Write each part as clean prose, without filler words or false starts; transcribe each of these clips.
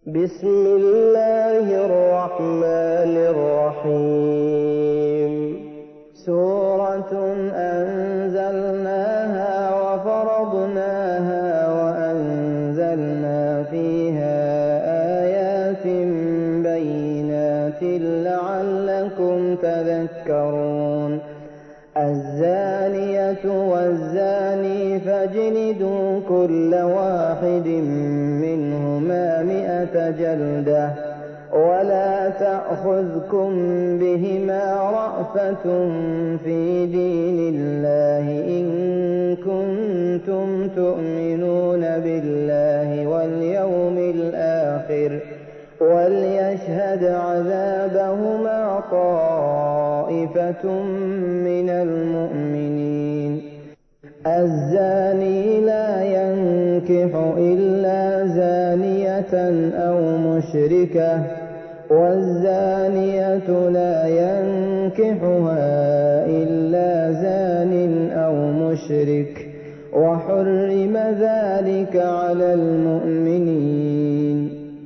بسم الله الرحمن الرحيم سورة أنزلناها وفرضناها وأنزلنا فيها آيات بينات لعلكم تذكرون الزانية والزاني فاجلدوا كل واحد منهما 100 جلدة ولا تأخذكم بهما رأفة في دين الله إن كنتم تؤمنون بالله واليوم الآخر وليشهد عذابهما طائفة من المؤمنين الزاني لا ينكح إلا زانية أو مشركة والزانية لا ينكحها إلا زان أو مشرك وحرم ذلك على المؤمنين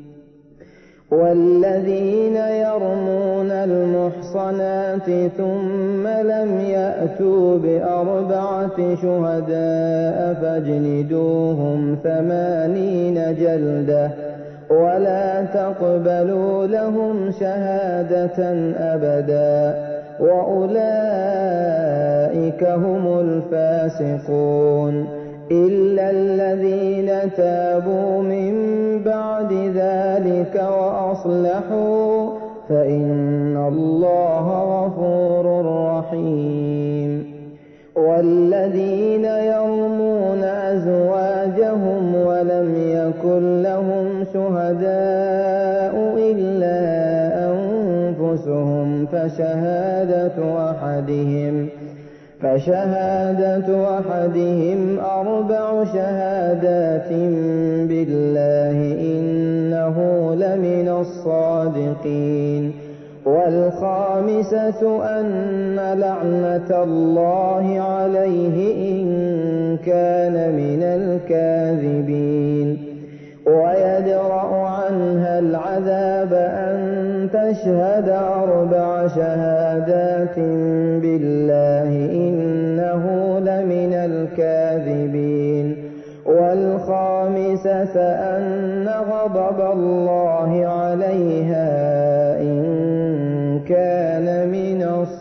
والذين يرمون المحصنات ثم لم يأتوا ب4 شهداء فاجلدوهم 80 جلدة ولا تقبلوا لهم شهادة أبدا وأولئك هم الفاسقون إلا الذين تابوا من بعد ذلك وأصلحوا فإن الله غفور رحيم والذين يرمون أزواجهم ولم يكن لهم شهداء إلا أنفسهم فشهادة أحدهم 4 شهادات بالله إنه لمن الصادقين والخامسة أن لعنة الله عليه إن كان من الكاذبين ويدرأ عنها العذاب أن تشهد 4 شهادات بالله إنه لمن الكاذبين والخامسة أن غضب الله عليها إن كان من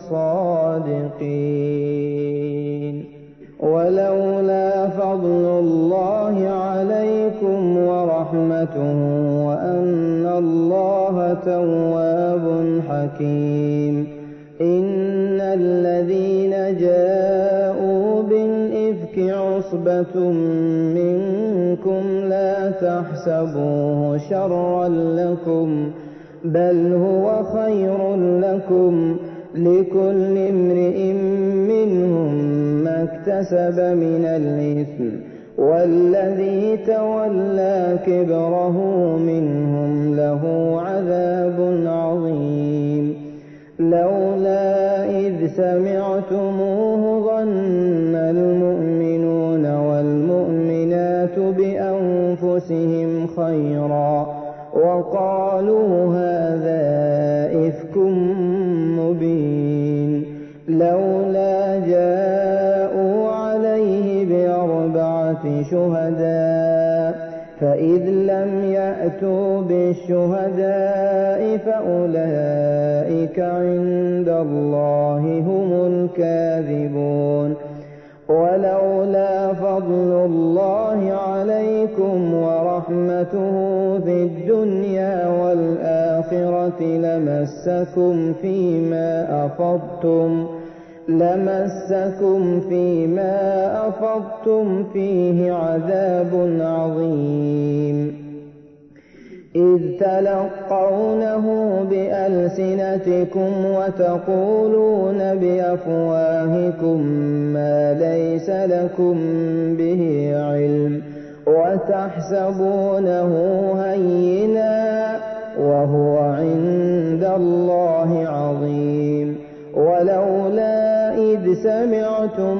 الصادقين ولولا فضل الله عليكم ورحمته وأن الله تواب حكيم إن الذين جاءوا بالإفك عصبة منكم لا تحسبوه شرا لكم بل هو خير لكم لكل امرئ منهم ما اكتسب من الإثم والذي تولى كبره منهم له عذاب عظيم لولا إذ سمعتموه ظن المؤمنون والمؤمنات بأنفسهم خيرا وقالوا هذا إفك مبين لولا جاءوا عليه ب4 شهداء فإذ لم يأتوا بالشهداء فأولئك عند الله هم الكاذبون ولولا فضل الله عليكم ورحمته في الدنيا والآخرة لمسكم فيما أفضتم فيه عذاب عظيم إذ تلقونه بألسنتكم وتقولون بأفواهكم ما ليس لكم به علم وتحسبونه هينا وهو عند الله عظيم ولولا إذ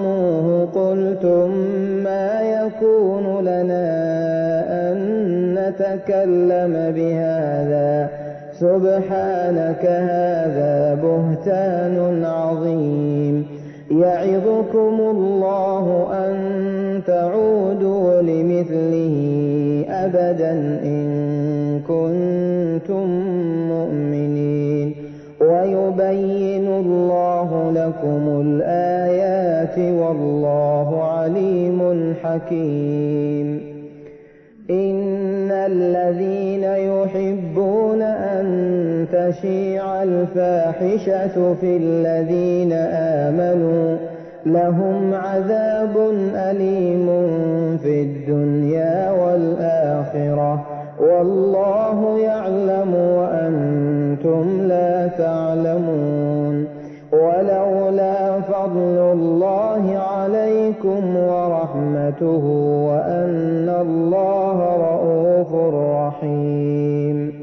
سمعتموه قلتم ما يكون لنا أن يتكلم بهذا سبحانك هذا بهتان عظيم. يعظكم الله أن تعودوا لمثله أبدا إن كنتم مؤمنين. ويبين الله لكم الآيات والله عليم حكيم. إن الذين يحبون أن تشيع الفاحشة في الذين آمنوا لهم عذاب أليم في الدنيا والآخرة والله يعلم وأنتم لا تعلمون. ولولا فضل الله عليكم ورحمته وأن الله رءوف رحيم.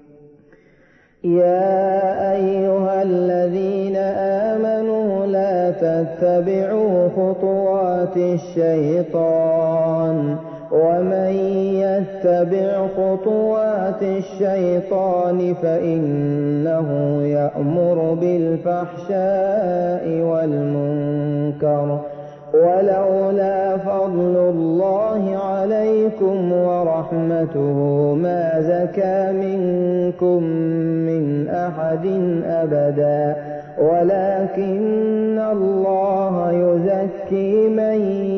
يا أيها الذين آمنوا لا تتبعوا خطوات الشيطان ومن يتبع خطوات الشيطان فإنه يأمر بالفحشاء والمنكر. ولولا فضل الله عليكم ورحمته ما زكى منكم من أحد أبدا ولكن الله يزكي من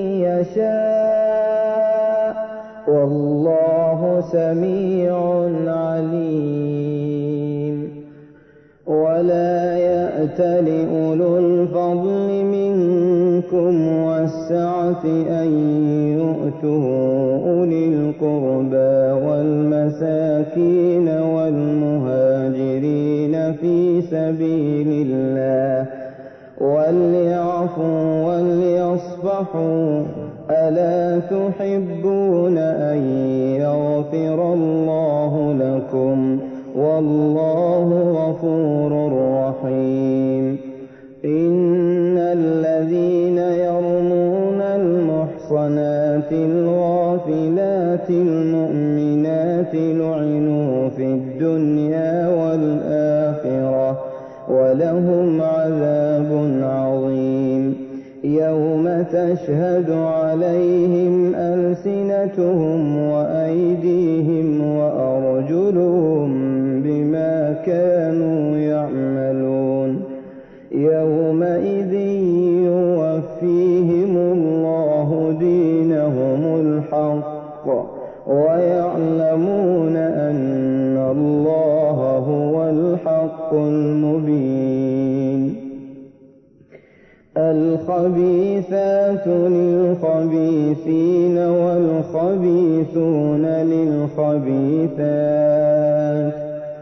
يشاء والله سميع عليم. ولا يأتل أولو الفضل منكم والسعة أن يؤتوا أولي القربى والمساكين والمهاجرين في سبيل الله وليعفوا وليصفحوا ألا تحبون أن يغفر الله لكم والله غفور رحيم. إن الذين يرمون المحصنات الغافلات المؤمنات لعنوا في الدنيا والآخرة ولهم عذاب عظيم. يوم تشهد عليهم ألسنتهم وأيديهم وأرجلهم بما كانوا يعملون. يومئذ يوفيهم الله دينهم الحق ويعلمون أن الله هو الحق المبين. الخبيثات للخبيثين والخبيثون للخبيثات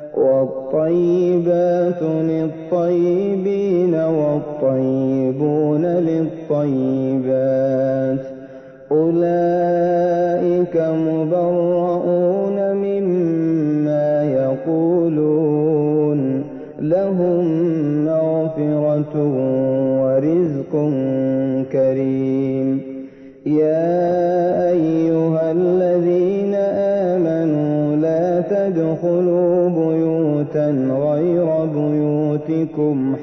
والطيبات للطيبين والطيبون للطيبات أولئك مبرؤون مما يقولون لهم مغفرة ورزق كريم. يا أيها الذين آمنوا لا تدخلوا بيوتا غير بيوتكم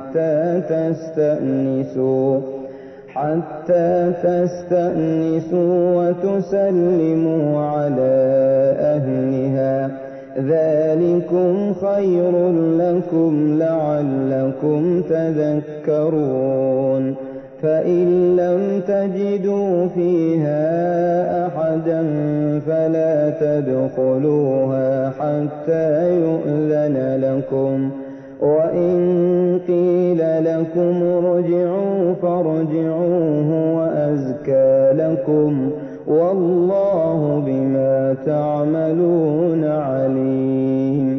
حتى تستأنسوا وتسلموا على أهلها ذلكم خير لكم لعلكم تذكرون. فإن لم تجدوا فيها أحدا فلا تدخلوها حتى يؤذن لكم وإن قيل لكم ارجعوا فارجعوا هو أزكى لكم والله بما تعملون عليم.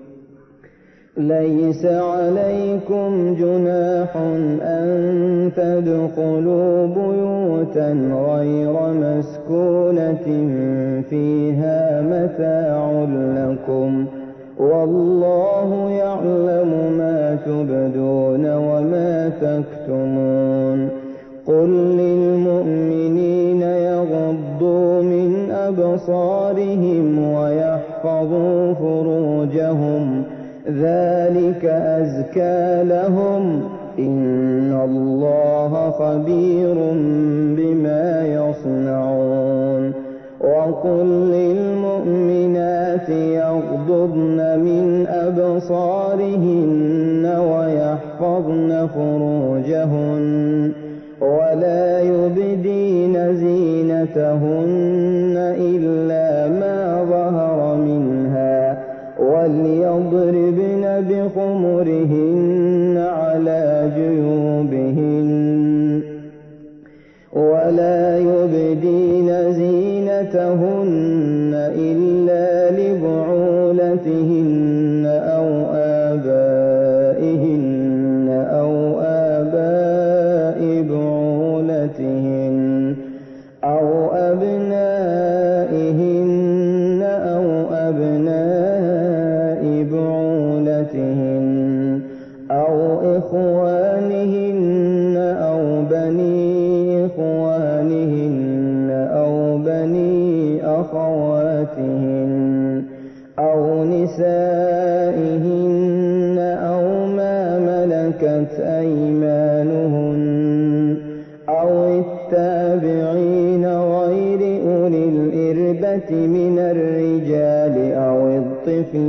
ليس عليكم جناح أن تدخلوا بيوتا غير مسكونة فيها متاع لكم والله يعلم ما تبدون وما تكتمون. قل للمؤمنين يغضوا من أبصارهم ويحفظوا فروجهم ذلك أزكى لهم إن الله خبير بما يصنعون وقل للمؤمنات يغضضن من أبصارهن ويحفظن فروجهن ولا يبدين زينتهن إلا ما ظهر منها وليضربن بخمرهن على جيوبهن ولا يبدين زينتهن إلا لبعولتهن أو آبائهن أو آباء بعولتهن أو أبنائهن أو أبناء بعولتهن أو إخوانهن أو بني إخوانهن أو بني أخواتهن أو نسائهن أو ما ملكت أيمانهن أو التابعين غير أولي الإربة من الرجال أو الطفل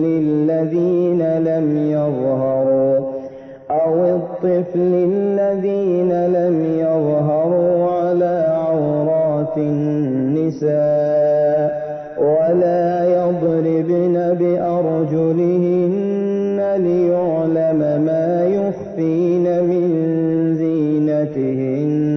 الذين لم يظهروا على عورات النساء ولا يضربن بأرجلهن ليعلم ما يخفين من زينتهن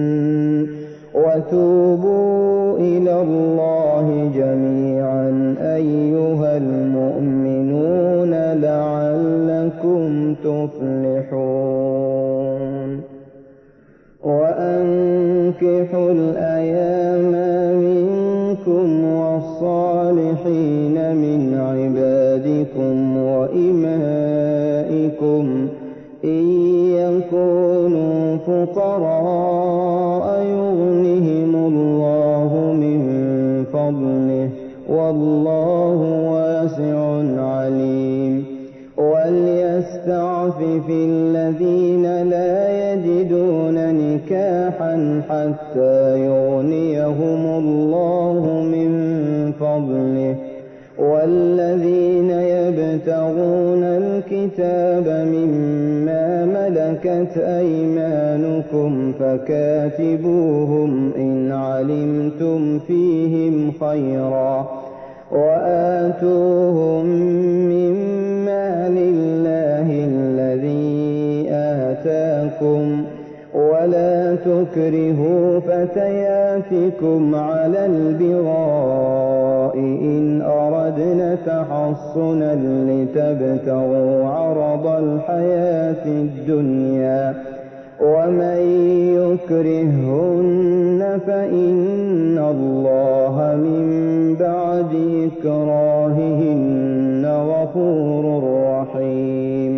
وتوبوا إلى الله جميعا أيها المؤمنون لعلكم تفلحون وأنكحوا الأيام منكم والصالحين من عبادكم وإمائكم إن يكونوا فقراء يغنهم الله من فضله والله واسع عليم وليستعفف الذين لا يجدون نكاحا حتى يغنيهم الله من فضله والذين يبتغون الكتاب مما ملكت أيمانكم فكاتبوهم إن علمتم فيهم خيرا وآتوهم مما لله الذي آتاكم ولا تكرهوا فتياتكم على البغاء إن أردنا تحصنا لتبتغوا عرض الحياة الدنيا ومن يكرهن فإن الله من بعد إكراههن غفور رحيم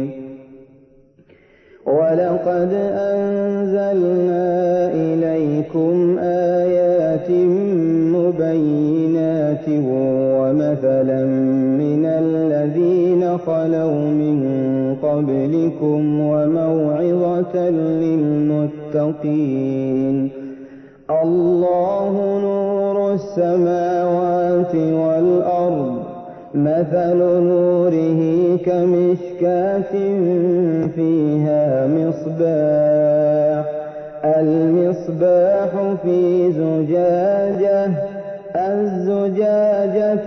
ولقد أنزلنا إليكم آيات مبينات ومثلا من الذين خلوا من قبلكم وموعظة للمتقين الله نور السماوات والأرض مثل نوره كمشكاة فيها مصباح المصباح في زجاجة الزجاجة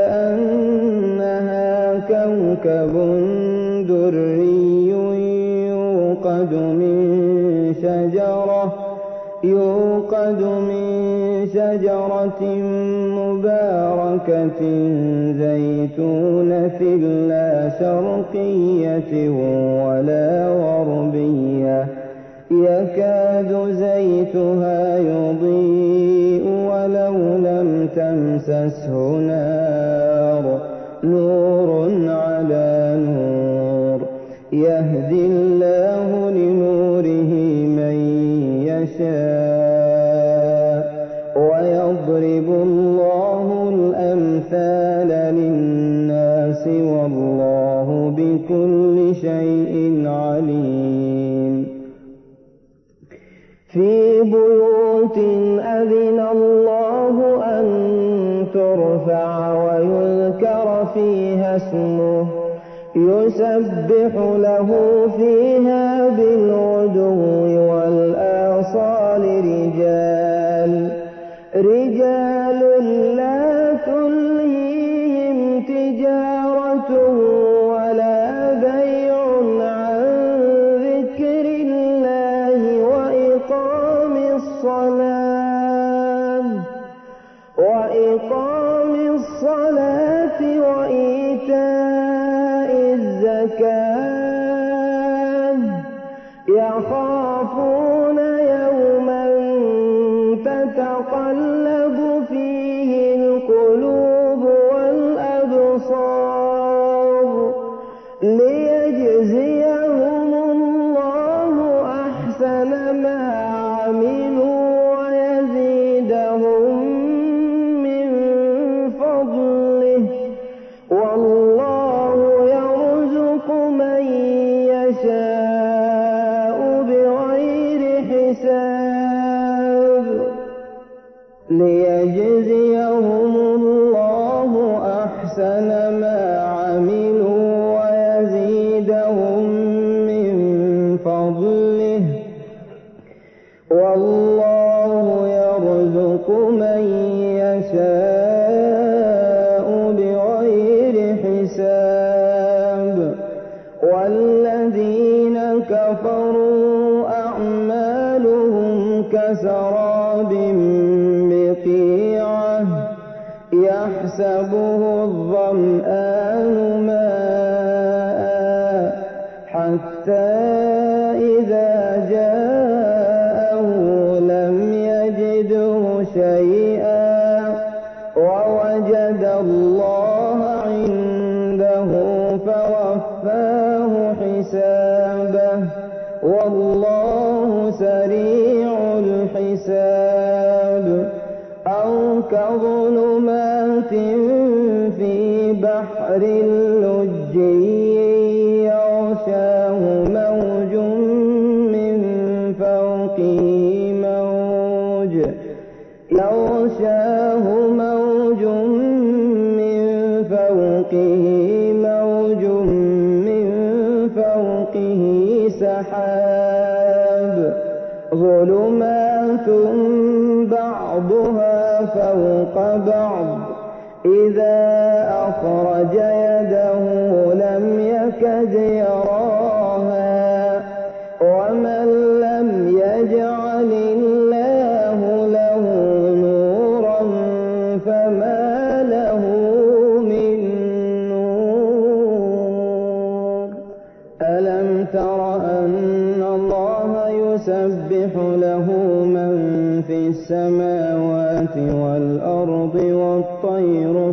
كأنها كوكب دري يوقد من شجرة مباركة زيتونة لا شرقية ولا غربية يكاد زيتها يضيء ولو لم تمسسه نور على نور يهدي الله لنوره من يشاء ويضرب الله الأمثال والله بكل شيء عليم. في بيوت أذن الله أن ترفع ويذكر فيها اسمه يسبح له فيها بالغدو والآصال رجال لا تلهيهم تجارة ولا بيع عن ذكر الله وإقام الصلاة وإيتاء الزكاة يخافون يوما تتقلب فيه القلوب والأبصار ليجزيهم الله أحسن ما عملوا ويزيدهم من فضله والله يرزق من يشاء بغير حساب. ليجزيهم الله أحسن ما عملوا ويزيدهم من فضله والله يرزق من يشاء بغير حساب. والذين كفروا أعمالهم كسراب بقيعة يحسبه الظمآن ماء حتى إذا جاءه لم يجده شيئا ووجد الله عنده فوفاه حسابه والله سريع الحساب. أو كظلمات في بحر لجي يغشاه موج من فوقه سحاب ظلمات بعضها فوق بعض إذا أخرج يده لم يكد يراها ومن لم يجعل الله له نورا فما له من نور. ألم تر أن الله يسبح له من في السماوات والأرض والطير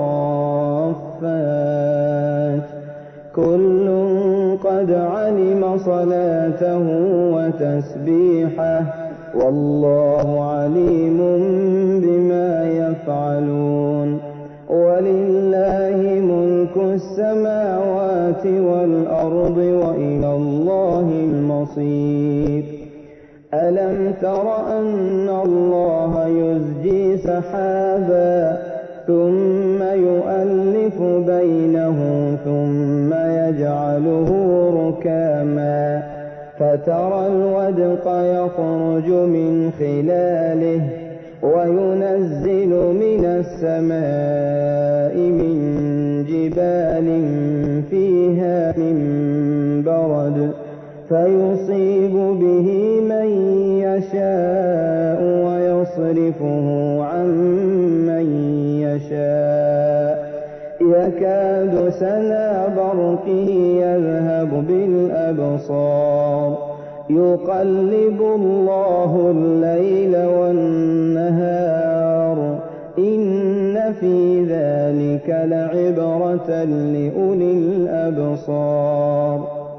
صافات كل قد علم صلاته وتسبيحه والله عليم بما يفعلون. ولله ملك السماوات والأرض وإلى الله المصير. ألم تر أن الله يزجي سحابا ثم يؤلف بينه ثم يجعله ركاما فترى الودق يخرج من خلاله وينزل من السماء من جبال فيها من برد فيصيب به من يشاء ويصرفه عن من يشاء يكاد سنا برقه يذهب بالأبصار يقلب الله الليل والنهار إن في ذلك لعبرة لأولي الأبصار.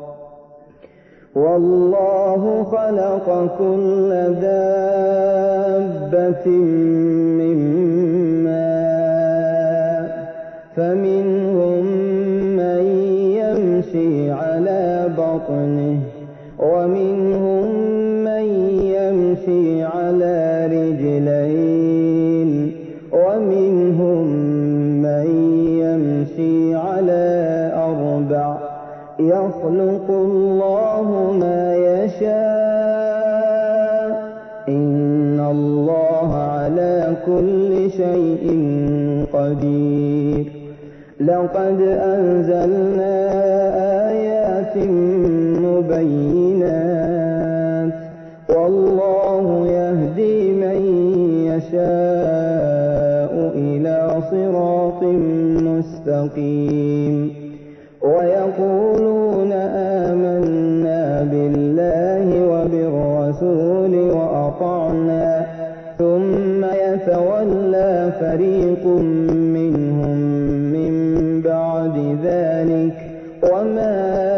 والله خلق كل دابة من ماء فمنهم بطنه ومنهم من يمشي على رجلين ومنهم من يمشي على 4 يخلق الله ما يشاء إن الله على كل شيء قدير لقد أنزلنا آيات مبينات والله يهدي من يشاء إلى صراط مستقيم ويقولون آمنا بالله وبالرسول وأطعنا ثم يتولى فريق منهم من بعد ذلك وما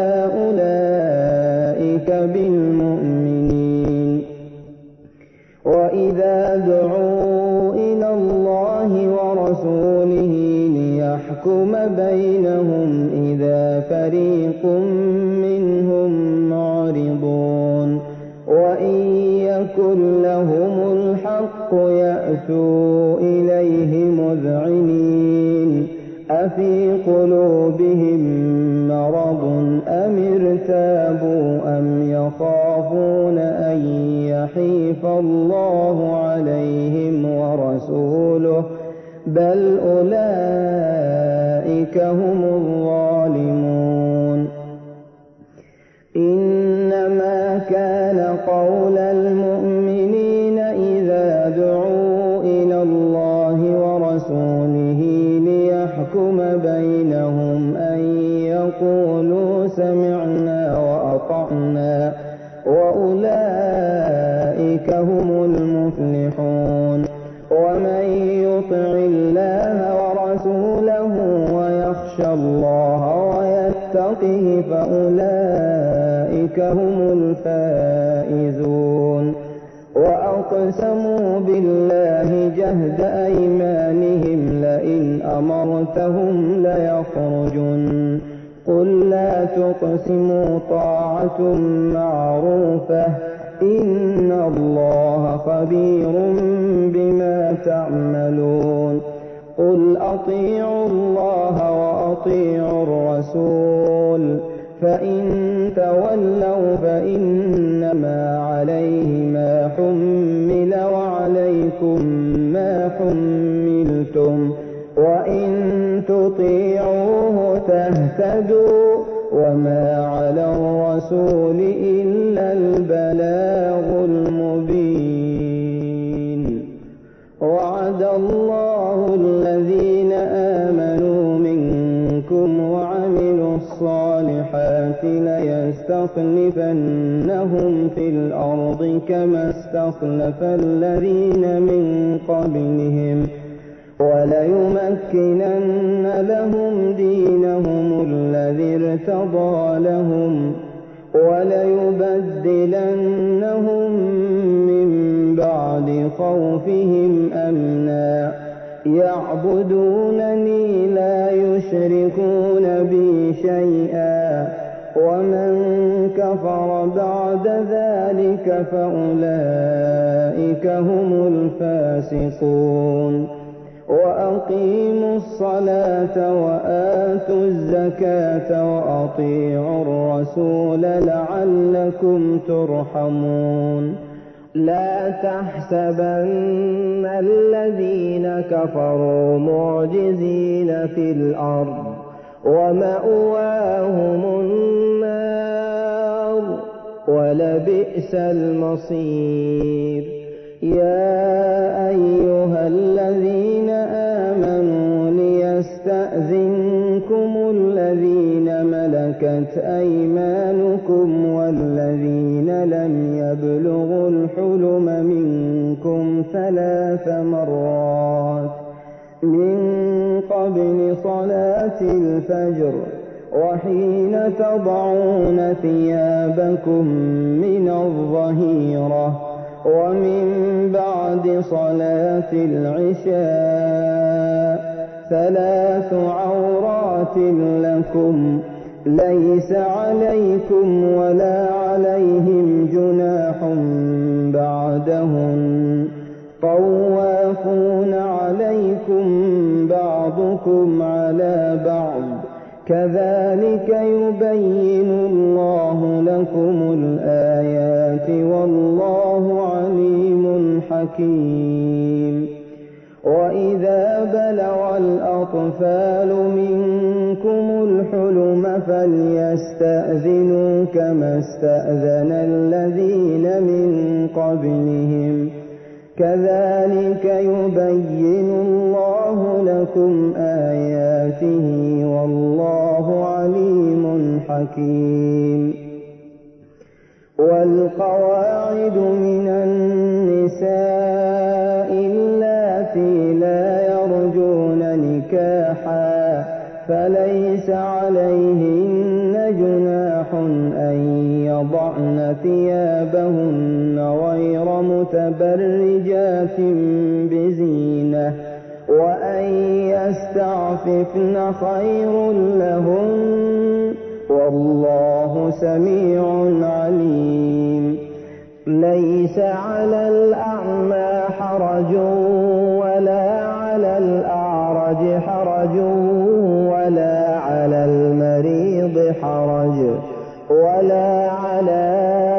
أولئك بالمؤمنين وإذا دعوا إلى الله ورسوله ليحكم بينهم إذا فريق منهم معرضون وإن يكن لهم الحق يأتوا إليه مذعنين أفي قلوبهم مرض أم ارتابوا أم يخافون أن يحيف الله عليهم ورسوله بل أولئك هم الظالمون إنما كان قول المؤمنين إذا دعوا إلى الله ورسوله ليحكم بينهم أن يقولوا سمعنا وأطعنا وأولئك هم المفلحون ومن يطع الله ورسوله ويخشى الله ويتقه فأولئك هم الفائزون وأقسموا بالله جهد أيمانهم لئن أمرتهم ليخرجن قل لا تقسموا طاعة معروفة إن الله خبير بما تعملون قل أطيعوا الله وأطيعوا الرسول فإن تولوا فإنما عليه ما حمل وعليكم ما حملتم وإن تطيعوه تهتدوا وما على الرسول إلا البلاغ المبين وعد الله الذين آمنوا منكم وعملوا الصالحات ليستخلفنهم في الأرض كما استخلف الذين من قبلهم وليمكنن لهم دينهم الذي ارتضى لهم وليبدلنهم من بعد خوفهم أمنا يعبدونني لا يشركون بي شيئا ومن كفر بعد ذلك فأولئك هم الفاسقون وأقيموا الصلاة وآتوا الزكاة وأطيعوا الرسول لعلكم ترحمون لا تحسبن الذين كفروا معجزين في الأرض ومأواهم النار ولبئس المصير يا أيها الذين آمنوا ليستأذنكم الذين ملكت أيمانكم والذين لم يبلغوا الحلم منكم 3 مرات من قبل صلاة الفجر وحين تضعون ثيابكم من الظهيرة ومن بعد صلاة العشاء 3 عورات لكم ليس عليكم ولا عليهم جناح بعدهم طوافون عليكم بعضكم على بعض كذلك يبين الله لكم الآيات والله عليم حكيم. وإذا بلغ الأطفال منكم الحلم فليستأذنوا كما استأذن الذين من قبلهم كذلك يبين الله لكم آياته والله عليم حكيم. والقواعد من النساء اللاتي لا يرجون نكاحا فليس عليهن جناح أن يضعن ثيابهن غير متبرجات بزينة وأن يستعففن خير لهن والله سميع عليم. ليس على الأعمى حرج ولا على الأعرج حرج ولا على المريض حرج ولا على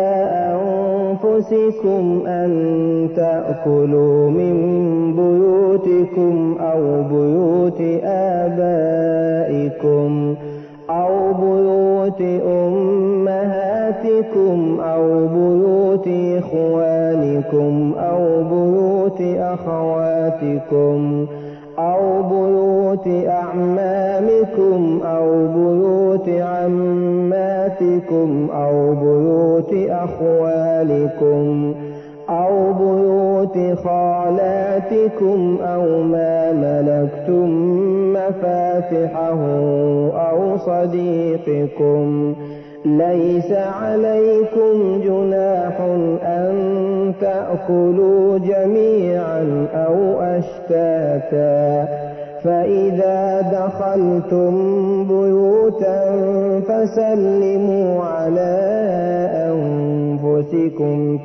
أنفسكم أن تأكلوا من بيوتكم أو بيوت آبائكم أو بيوت أمهاتكم أو بيوت إخوانكم أو بيوت أخواتكم أو بيوت أعمامكم أو بيوت عماتكم أو بيوت أخوالكم أو بيوت خالاتكم أو ما ملكتم مفاتحه أو صديقكم. ليس عليكم جناح أن تأكلوا جميعا أو أشتاتا فإذا دخلتم بيوتا فسلموا على أنفسكم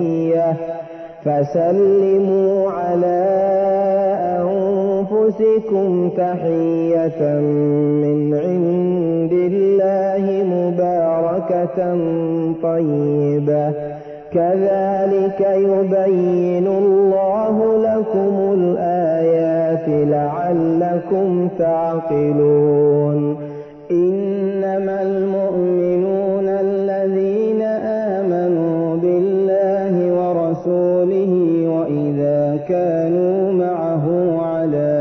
تحية من عند الله مباركة طيبة كذلك يبين الله لكم الآيات لعلكم تعقلون. إنما المؤمنون الذين آمنوا بالله ورسوله وإذا كانوا معه على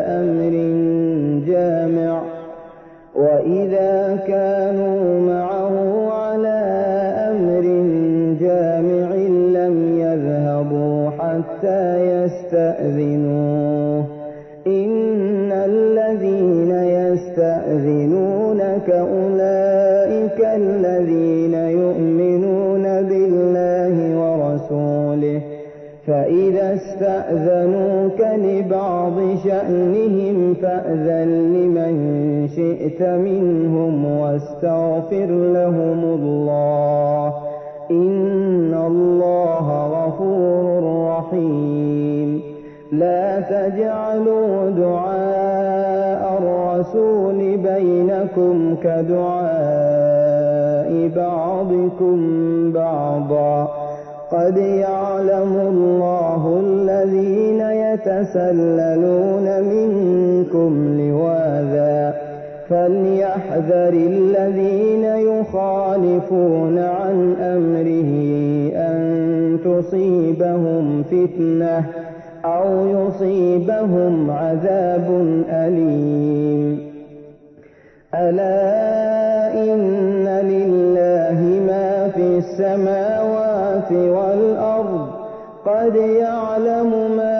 أمر جامع لم يذهبوا حتى يستأذنوه. إن الذين يستأذنونك أولئك الذين يؤمنون بالله ورسوله فإذا استأذنوك لبعض شأنهم فأذن لمن شئت منهم واستغفر لهم الله إن الله غفور رحيم. لا تجعلوا دعاء الرسول بينكم كدعاء بعضكم بعضا قد يعلم الله الذين يتسللون منكم لواذا فليحذر الذين يخالفون عن أمره أن تصيبهم فتنة أو يصيبهم عذاب أليم. ألا إن لله ما في السماوات والأرض قد يعلم ما